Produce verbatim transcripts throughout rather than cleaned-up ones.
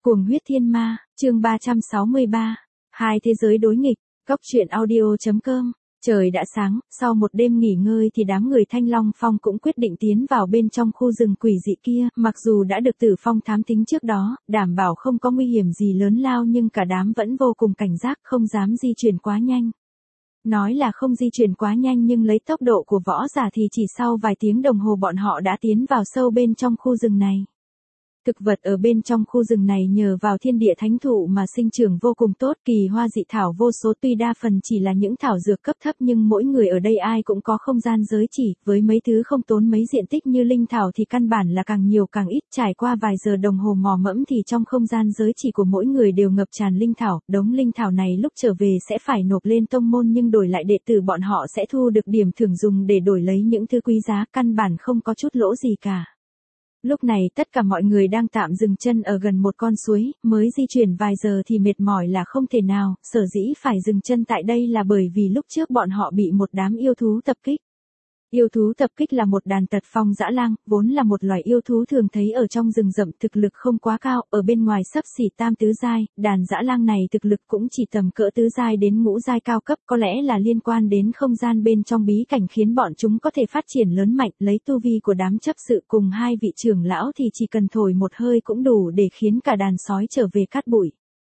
Cuồng huyết thiên ma, chương ba trăm sáu mươi ba. Hai thế giới đối nghịch, góc truyện audio.com. Trời đã sáng, sau một đêm nghỉ ngơi thì đám người Thanh Long Phong cũng quyết định tiến vào bên trong khu rừng quỷ dị kia, mặc dù đã được Tử Phong thám tính trước đó, đảm bảo không có nguy hiểm gì lớn lao nhưng cả đám vẫn vô cùng cảnh giác, không dám di chuyển quá nhanh. Nói là không di chuyển quá nhanh nhưng lấy tốc độ của võ giả thì chỉ sau vài tiếng đồng hồ bọn họ đã tiến vào sâu bên trong khu rừng này. Thực vật ở bên trong khu rừng này nhờ vào thiên địa thánh thụ mà sinh trưởng vô cùng tốt, kỳ hoa dị thảo vô số, tuy đa phần chỉ là những thảo dược cấp thấp nhưng mỗi người ở đây ai cũng có không gian giới chỉ, với mấy thứ không tốn mấy diện tích như linh thảo thì căn bản là càng nhiều càng ít, trải qua vài giờ đồng hồ mò mẫm thì trong không gian giới chỉ của mỗi người đều ngập tràn linh thảo, đống linh thảo này lúc trở về sẽ phải nộp lên tông môn nhưng đổi lại đệ tử bọn họ sẽ thu được điểm thưởng dùng để đổi lấy những thứ quý giá, căn bản không có chút lỗ gì cả. Lúc này tất cả mọi người đang tạm dừng chân ở gần một con suối, mới di chuyển vài giờ thì mệt mỏi là không thể nào, sở dĩ phải dừng chân tại đây là bởi vì lúc trước bọn họ bị một đám yêu thú tập kích. Yêu thú tập kích là một đàn tật phong dã lang, vốn là một loài yêu thú thường thấy ở trong rừng rậm, thực lực không quá cao, ở bên ngoài xấp xỉ tam tứ giai, đàn dã lang này thực lực cũng chỉ tầm cỡ tứ giai đến ngũ giai cao cấp, có lẽ là liên quan đến không gian bên trong bí cảnh khiến bọn chúng có thể phát triển lớn mạnh, lấy tu vi của đám chấp sự cùng hai vị trưởng lão thì chỉ cần thổi một hơi cũng đủ để khiến cả đàn sói trở về cát bụi.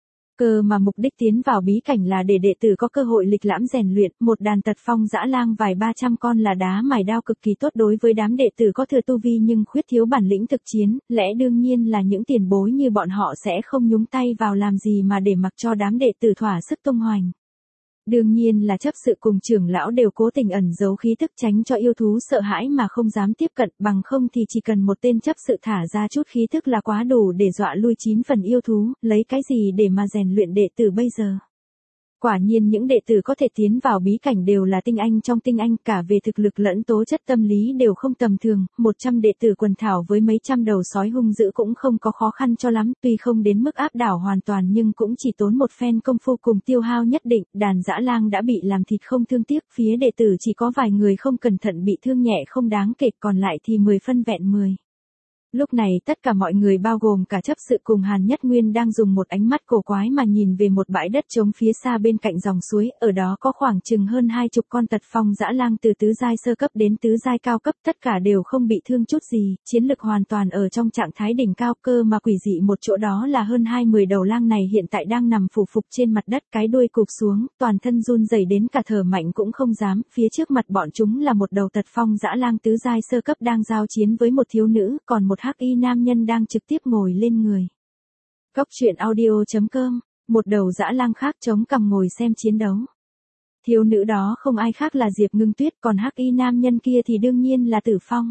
Cơ mà mục đích tiến vào bí cảnh là để đệ tử có cơ hội lịch lãm rèn luyện, một đàn tật phong dã lang vài ba trăm con là đá mài đao cực kỳ tốt đối với đám đệ tử có thừa tu vi nhưng khuyết thiếu bản lĩnh thực chiến, lẽ đương nhiên là những tiền bối như bọn họ sẽ không nhúng tay vào làm gì mà để mặc cho đám đệ tử thỏa sức tung hoành. Đương nhiên là chấp sự cùng trưởng lão đều cố tình ẩn giấu khí tức tránh cho yêu thú sợ hãi mà không dám tiếp cận, bằng không thì chỉ cần một tên chấp sự thả ra chút khí tức là quá đủ để dọa lui chín phần yêu thú, lấy cái gì để mà rèn luyện đệ tử bây giờ. Quả nhiên những đệ tử có thể tiến vào bí cảnh đều là tinh anh trong tinh anh, cả về thực lực lẫn tố chất tâm lý đều không tầm thường, một trăm đệ tử quần thảo với mấy trăm đầu sói hung dữ cũng không có khó khăn cho lắm, tuy không đến mức áp đảo hoàn toàn nhưng cũng chỉ tốn một phen công phu cùng tiêu hao nhất định, đàn dã lang đã bị làm thịt không thương tiếc, phía đệ tử chỉ có vài người không cẩn thận bị thương nhẹ không đáng kể, còn lại thì mười phân vẹn mười. Lúc này tất cả mọi người bao gồm cả chấp sự cùng Hàn Nhất Nguyên đang dùng một ánh mắt cổ quái mà nhìn về một bãi đất trống phía xa bên cạnh dòng suối, ở đó có khoảng chừng hơn hai chục con tật phong dã lang từ tứ giai sơ cấp đến tứ giai cao cấp, tất cả đều không bị thương chút gì, chiến lực hoàn toàn ở trong trạng thái đỉnh cao, cơ mà quỷ dị một chỗ đó là hơn hai mươi đầu lang này hiện tại đang nằm phủ phục trên mặt đất, cái đuôi cụp xuống, toàn thân run rẩy đến cả thở mạnh cũng không dám, phía trước mặt bọn chúng là một đầu tật phong dã lang tứ giai sơ cấp đang giao chiến với một thiếu nữ, còn một hắc y nam nhân đang trực tiếp ngồi lên người. Góc truyện audio.com, một đầu dã lang khác chống cằm ngồi xem chiến đấu. Thiếu nữ đó không ai khác là Diệp Ngưng Tuyết, còn hắc y nam nhân kia thì đương nhiên là Tử Phong.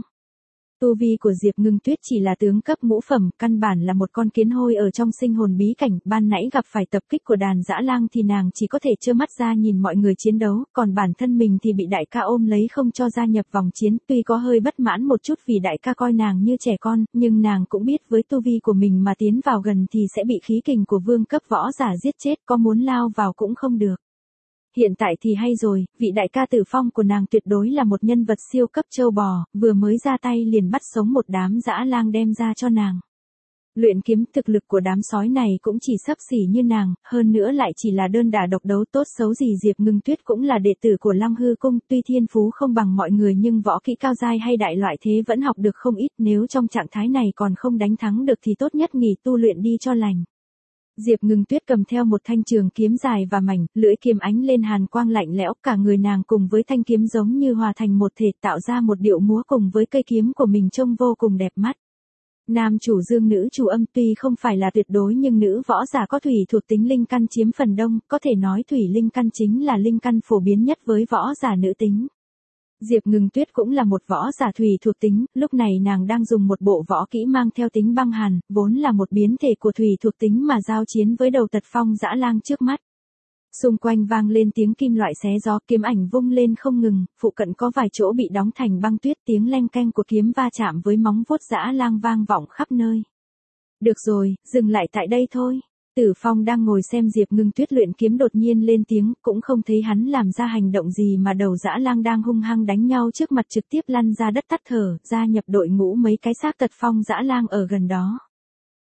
Tu vi của Diệp Ngưng Tuyết chỉ là tướng cấp ngũ phẩm, căn bản là một con kiến hôi ở trong sinh hồn bí cảnh, ban nãy gặp phải tập kích của đàn dã lang thì nàng chỉ có thể trơ mắt ra nhìn mọi người chiến đấu, còn bản thân mình thì bị đại ca ôm lấy không cho gia nhập vòng chiến, tuy có hơi bất mãn một chút vì đại ca coi nàng như trẻ con, nhưng nàng cũng biết với tu vi của mình mà tiến vào gần thì sẽ bị khí kình của vương cấp võ giả giết chết, có muốn lao vào cũng không được. Hiện tại thì hay rồi, vị đại ca Tử Phong của nàng tuyệt đối là một nhân vật siêu cấp châu bò, vừa mới ra tay liền bắt sống một đám dã lang đem ra cho nàng. Luyện kiếm, thực lực của đám sói này cũng chỉ xấp xỉ như nàng, hơn nữa lại chỉ là đơn đả độc đấu, tốt xấu gì Diệp Ngưng Tuyết cũng là đệ tử của Long Hư Cung, tuy thiên phú không bằng mọi người nhưng võ kỹ cao giai hay đại loại thế vẫn học được không ít, nếu trong trạng thái này còn không đánh thắng được thì tốt nhất nghỉ tu luyện đi cho lành. Diệp Ngưng Tuyết cầm theo một thanh trường kiếm dài và mảnh, lưỡi kiếm ánh lên hàn quang lạnh lẽo, cả người nàng cùng với thanh kiếm giống như hòa thành một thể, tạo ra một điệu múa cùng với cây kiếm của mình trông vô cùng đẹp mắt. Nam chủ dương nữ chủ âm, tuy không phải là tuyệt đối nhưng nữ võ giả có thủy thuộc tính linh căn chiếm phần đông, có thể nói thủy linh căn chính là linh căn phổ biến nhất với võ giả nữ tính. Diệp Ngưng Tuyết cũng là một võ giả thủy thuộc tính, lúc này nàng đang dùng một bộ võ kỹ mang theo tính băng hàn, vốn là một biến thể của thủy thuộc tính mà giao chiến với đầu tật phong dã lang trước mắt. Xung quanh vang lên tiếng kim loại xé gió, kiếm ảnh vung lên không ngừng, phụ cận có vài chỗ bị đóng thành băng tuyết, tiếng leng keng của kiếm va chạm với móng vuốt dã lang vang vọng khắp nơi. Được rồi, dừng lại tại đây thôi. Tử Phong đang ngồi xem Diệp Ngưng Tuyết luyện kiếm đột nhiên lên tiếng, cũng không thấy hắn làm ra hành động gì mà đầu dã lang đang hung hăng đánh nhau trước mặt trực tiếp lăn ra đất tắt thở, gia nhập đội ngũ mấy cái xác tật phong dã lang ở gần đó.